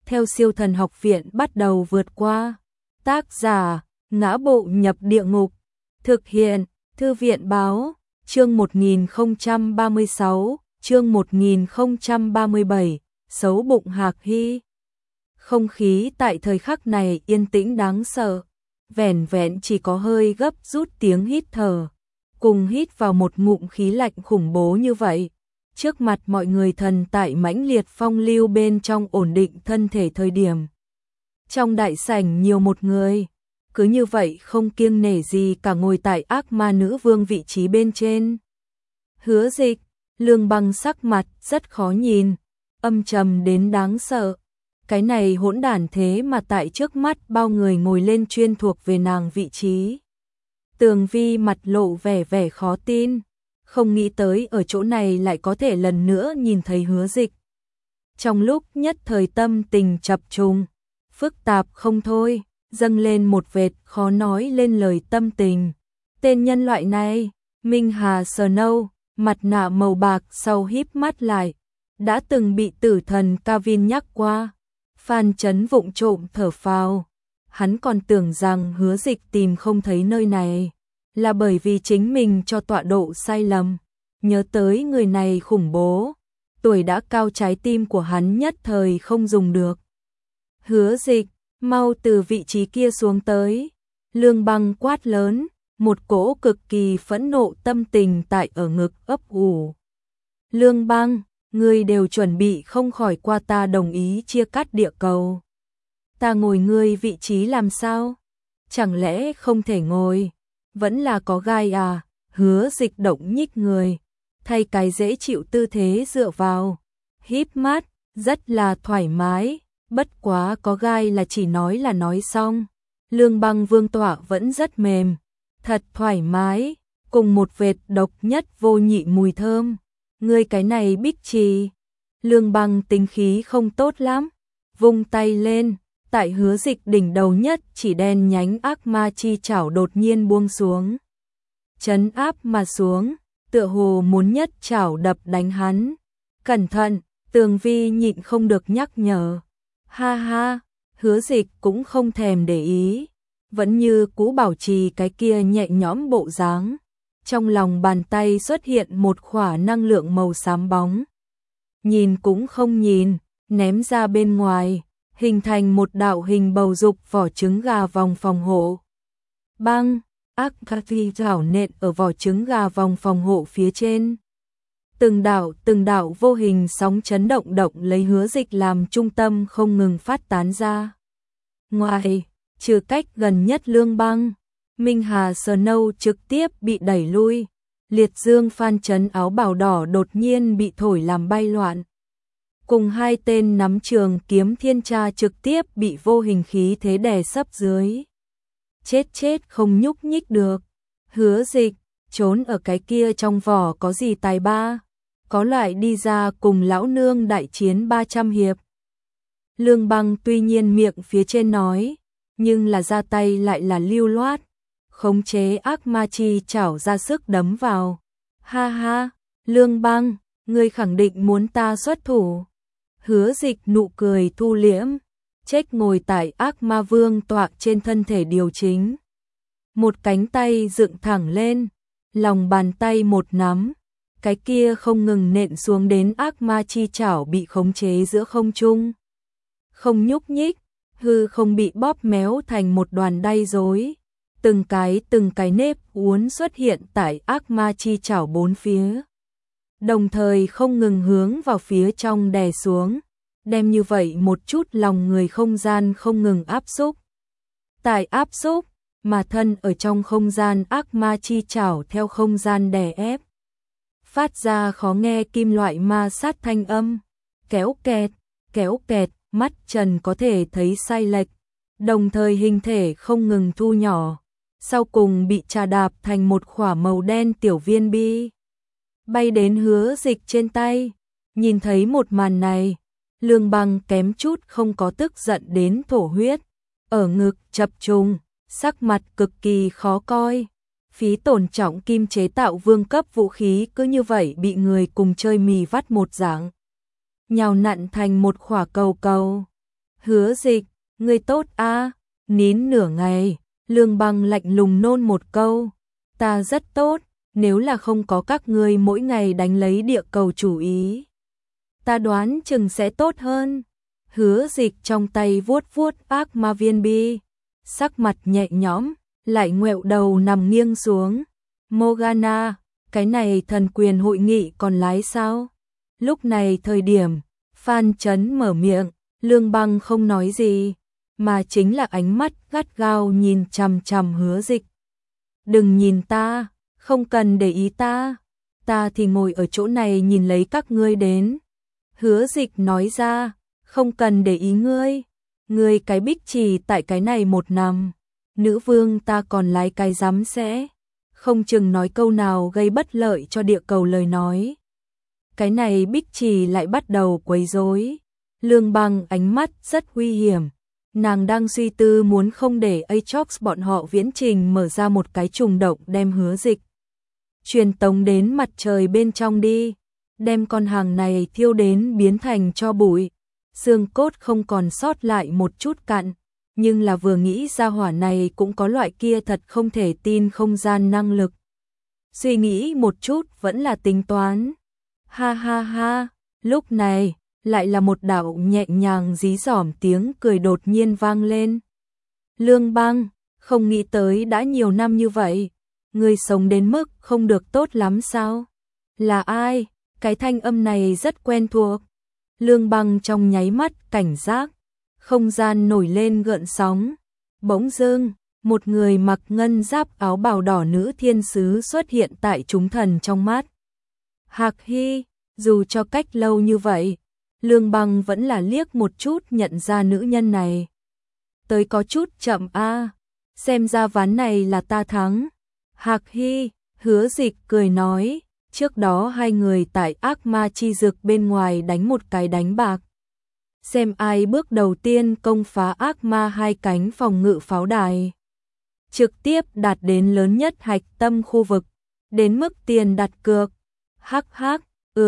theo Siêu Thần Học Viện bắt đầu vượt qua. Tác giả: Ngã Bộ Nhập Địa Ngục. Thực hiện: Thư viện báo. Chương 1036, chương 1037, xấu bụng Hạc Hy. Không khí tại thời khắc này yên tĩnh đáng sợ, vẻn vẹn chỉ có hơi gấp rút tiếng hít thở, cùng hít vào một ngụm khí lạnh khủng bố như vậy. Trước mặt mọi người thần tại mãnh liệt phong lưu bên trong ổn định thân thể thời điểm. Trong đại sảnh nhiều một người, cứ như vậy không kiêng nể gì cả ngồi tại ác ma nữ vương vị trí bên trên. Hứa Dịch, Lương Băng sắc mặt rất khó nhìn, âm trầm đến đáng sợ. Cái này hỗn đản thế mà tại trước mắt bao người ngồi lên chuyên thuộc về nàng vị trí. Tường Vi mặt lộ vẻ khó tin, không nghĩ tới ở chỗ này lại có thể lần nữa nhìn thấy Hứa Dịch. Trong lúc nhất thời tâm tình chập trùng, phức tạp không thôi, dâng lên một vệt khó nói lên lời tâm tình. Tên nhân loại này, Minh Hà Snow, mặt nạ màu bạc sau híp mắt lại, đã từng bị tử thần Kavin nhắc qua. Phan Chấn vụng trộm thở phào, hắn còn tưởng rằng Hứa Dịch tìm không thấy nơi này là bởi vì chính mình cho tọa độ sai lầm. Nhớ tới người này khủng bố, tuổi đã cao trái tim của hắn nhất thời không dùng được. Hứa Dịch, mau từ vị trí kia xuống tới. Lương Băng quát lớn, một cỗ cực kỳ phẫn nộ tâm tình tại ở ngực ấp ủ. Lương Băng, ngươi đều chuẩn bị không khỏi qua ta đồng ý chia cắt địa cầu. Ta ngồi ngươi vị trí làm sao? Chẳng lẽ không thể ngồi? Vẫn là có gai à? Hứa Dịch động nhích người, thay cái dễ chịu tư thế dựa vào, híp mắt, rất là thoải mái. Bất quá có gai là chỉ nói là nói xong. Lương Băng vương tọa vẫn rất mềm, thật thoải mái, cùng một vệt độc nhất vô nhị mùi thơm. Ngươi cái này Bích Trì. Lương Băng tính khí không tốt lắm, vung tay lên, tại Hứa Dịch đỉnh đầu nhất chỉ đen nhánh ác ma chi chảo đột nhiên buông xuống, trấn áp mà xuống, tựa hồ muốn nhất chảo đập đánh hắn. Cẩn thận, Tường Vi nhịn không được nhắc nhở. Ha ha, Hứa Dịch cũng không thèm để ý, vẫn như cũ bảo trì cái kia nhẹ nhõm bộ dáng. Trong lòng bàn tay xuất hiện một khỏa năng lượng màu xám bóng. Nhìn cũng không nhìn, ném ra bên ngoài, hình thành một đạo hình bầu dục vỏ trứng gà vòng phòng hộ. Băng, ác Cathy rảo nện ở vỏ trứng gà vòng phòng hộ phía trên. Từng đạo vô hình sóng chấn động lấy Hứa Dịch làm trung tâm không ngừng phát tán ra. Ngoài, trừ cách gần nhất Lương Băng, Minh Hà Snow trực tiếp bị đẩy lui. Liệt Dương Phan Chấn áo bào đỏ đột nhiên bị thổi làm bay loạn. Cùng hai tên nắm trường kiếm thiên tra trực tiếp bị vô hình khí thế đè sấp dưới. Chết không nhúc nhích được. Hứa Dịch, trốn ở cái kia trong vỏ có gì tài ba? Có loại đi ra cùng lão nương đại chiến 300 hiệp. Lương Băng tuy nhiên miệng phía trên nói, nhưng là ra tay lại là lưu loát, khống chế ác ma chi chảo ra sức đấm vào. Ha ha, Lương Băng, ngươi khẳng định muốn ta xuất thủ. Hứa Dịch nụ cười thu liễm, chết ngồi tại ác ma vương tọa trên thân thể điều chính. Một cánh tay dựng thẳng lên, lòng bàn tay một nắm, cái kia không ngừng nện xuống đến ác ma chi chảo bị khống chế giữa không trung. Không nhúc nhích, hư không bị bóp méo thành một đoàn đay rối. Từng cái nếp uốn xuất hiện tại ác ma chi chảo bốn phía, đồng thời không ngừng hướng vào phía trong đè xuống, đem như vậy một chút lòng người không gian không ngừng áp xúc. Tại áp xúc, mà thân ở trong không gian ác ma chi chảo theo không gian đè ép, phát ra khó nghe kim loại ma sát thanh âm, kéo kẹt, mắt trần có thể thấy sai lệch, đồng thời hình thể không ngừng thu nhỏ, sau cùng bị trà đạp thành một khỏa màu đen tiểu viên bi, bay đến Hứa Dịch trên tay. Nhìn thấy một màn này, Lương Băng kém chút không có tức giận đến thổ huyết, ở ngực chập trùng, sắc mặt cực kỳ khó coi. Phí tổn trọng kim chế tạo vương cấp vũ khí cứ như vậy bị người cùng chơi mì vắt một dạng, nhào nặn thành một khỏa cầu. Hứa Dịch, ngươi tốt a. Nín nửa ngày, Lương Băng lạnh lùng nôn một câu, ta rất tốt, nếu là không có các ngươi mỗi ngày đánh lấy địa cầu chủ ý, ta đoán chừng sẽ tốt hơn. Hứa Dịch trong tay vuốt vuốt ác ma viên bi, sắc mặt nhẹ nhõm, lại ngoẹo đầu nằm nghiêng xuống. Morgana, cái này thần quyền hội nghị còn lái sao? Lúc này thời điểm, Phan Chấn mở miệng, Lương Băng không nói gì, mà chính là ánh mắt gắt gao nhìn chằm chằm Hứa Dịch. Đừng nhìn ta, không cần để ý ta thì ngồi ở chỗ này nhìn lấy các ngươi đến. Hứa Dịch nói ra, không cần để ý ngươi cái bích trì tại cái này một năm, nữ vương ta còn lái cái dám sẽ, không chừng nói câu nào gây bất lợi cho địa cầu lời nói. Cái này bích trì lại bắt đầu quấy rối. Lương Băng ánh mắt rất nguy hiểm, nàng đang suy tư muốn không để Aatrox bọn họ viễn trình mở ra một cái trùng động đem Hứa Dịch truyền tống đến mặt trời bên trong đi, đem con hàng này thiêu đến biến thành tro bụi, xương cốt không còn sót lại một chút cặn, nhưng là vừa nghĩ ra hỏa này cũng có loại kia thật không thể tin không gian năng lực. Suy nghĩ một chút vẫn là tính toán. Ha ha ha, lúc này lại là một đạo nhẹ nhàng dí dỏm tiếng cười đột nhiên vang lên. Lương Băng, không nghĩ tới đã nhiều năm như vậy, ngươi sống đến mức không được tốt lắm sao? Là ai? Cái thanh âm này rất quen thuộc. Lương Băng trong nháy mắt cảnh giác, không gian nổi lên gợn sóng. Bỗng dưng, một người mặc ngân giáp áo bào đỏ nữ thiên sứ xuất hiện tại chúng thần trong mắt. Hạc Hy, dù cho cách lâu như vậy, Lương Băng vẫn là liếc một chút nhận ra nữ nhân này. Tới có chút chậm a, xem ra ván này là ta thắng. Hạc Hy, Hứa Dịch cười nói, trước đó hai người tại ác ma chi dực bên ngoài đánh một cái đánh bạc. Xem ai bước đầu tiên công phá ác ma hai cánh phòng ngự pháo đài. Trực tiếp đạt đến lớn nhất hạch tâm khu vực, đến mức tiền đặt cược. Hắc hắc,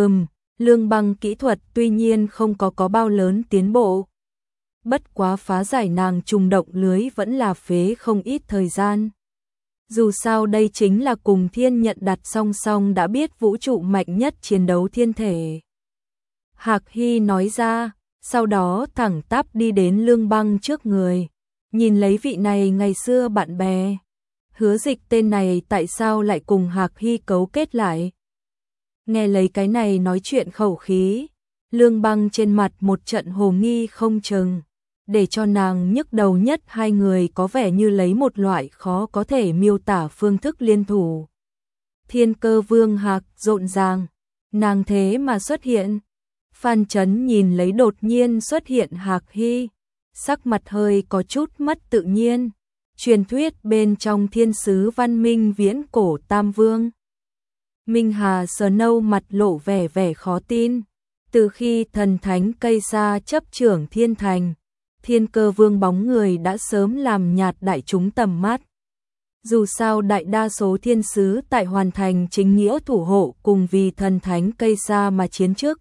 Lương Băng kỹ thuật tuy nhiên không có bao lớn tiến bộ. Bất quá phá giải nàng trùng động lưới vẫn là phế không ít thời gian. Dù sao đây chính là cùng thiên nhận đặt song song đã biết vũ trụ mạnh nhất chiến đấu thiên thể. Hạc Hy nói ra, sau đó thẳng tắp đi đến Lương Băng trước người, nhìn lấy vị này ngày xưa bạn bè. Hứa Dịch tên này tại sao lại cùng Hạc Hy cấu kết lại? Nghe lấy cái này nói chuyện khẩu khí, Lương Băng trên mặt một trận hồ nghi không chừng, để cho nàng nhức đầu nhất hai người có vẻ như lấy một loại khó có thể miêu tả phương thức liên thủ. Thiên Cơ Vương Hạc rộn ràng, nàng thế mà xuất hiện. Phan Chấn nhìn lấy đột nhiên xuất hiện Hạc Hy, sắc mặt hơi có chút mất tự nhiên. Truyền thuyết bên trong thiên sứ văn minh viễn cổ Tam Vương. Minh Hà Snow mặt lộ vẻ khó tin. Từ khi thần thánh cây sa chấp trưởng thiên thành, Thiên Cơ Vương bóng người đã sớm làm nhạt đại chúng tầm mắt. Dù sao đại đa số thiên sứ tại hoàn thành chính nghĩa thủ hộ cùng vì thần thánh cây sa mà chiến trước.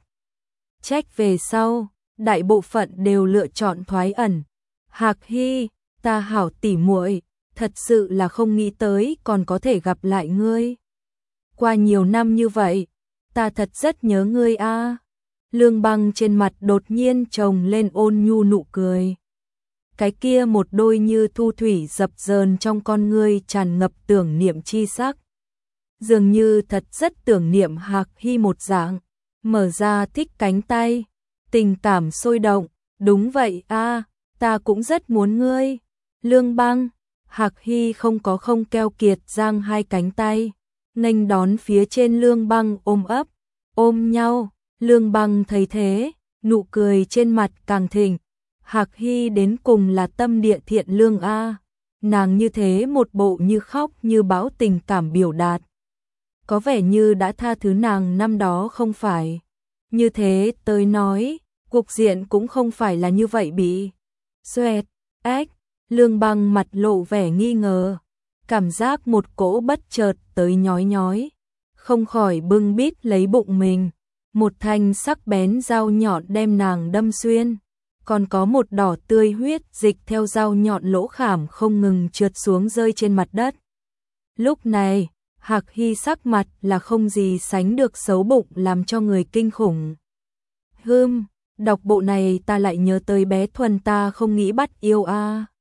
Trách về sau, đại bộ phận đều lựa chọn thoái ẩn. Hạc Hy, ta hảo tỉ muội, thật sự là không nghĩ tới còn có thể gặp lại ngươi. Qua nhiều năm như vậy, ta thật rất nhớ ngươi a. Lương Băng trên mặt đột nhiên trồng lên ôn nhu nụ cười. Cái kia một đôi như thu thủy dập dờn trong con ngươi tràn ngập tưởng niệm chi sắc. Dường như thật rất tưởng niệm Hạc Hy một dạng, mở ra thích cánh tay, tình cảm sôi động, đúng vậy a, ta cũng rất muốn ngươi. Lương Băng, Hạc Hy không keo kiệt giang hai cánh tay, nghênh đón phía trên Lương Băng ôm ấp, ôm nhau. Lương Băng thấy thế, nụ cười trên mặt càng thịnh. Hạc Hy đến cùng là tâm địa thiện lương a, nàng như thế một bộ như khóc như bão tình cảm biểu đạt. Có vẻ như đã tha thứ nàng năm đó không phải. Như thế tới nói, cục diện cũng không phải là như vậy bị. Xoẹt, ếch, Lương Băng mặt lộ vẻ nghi ngờ, cảm giác một cỗ bất chợt tới nhói, không khỏi bưng bít lấy bụng mình. Một thanh sắc bén dao nhọn đem nàng đâm xuyên. còn có một đỏ tươi huyết dịch theo dao nhọn lỗ khảm không ngừng trượt xuống rơi trên mặt đất. Lúc này, Hạc Hy sắc mặt là không gì sánh được xấu bụng làm cho người kinh khủng. Đọc bộ này ta lại nhớ tới bé Thuần ta không nghĩ bắt yêu a.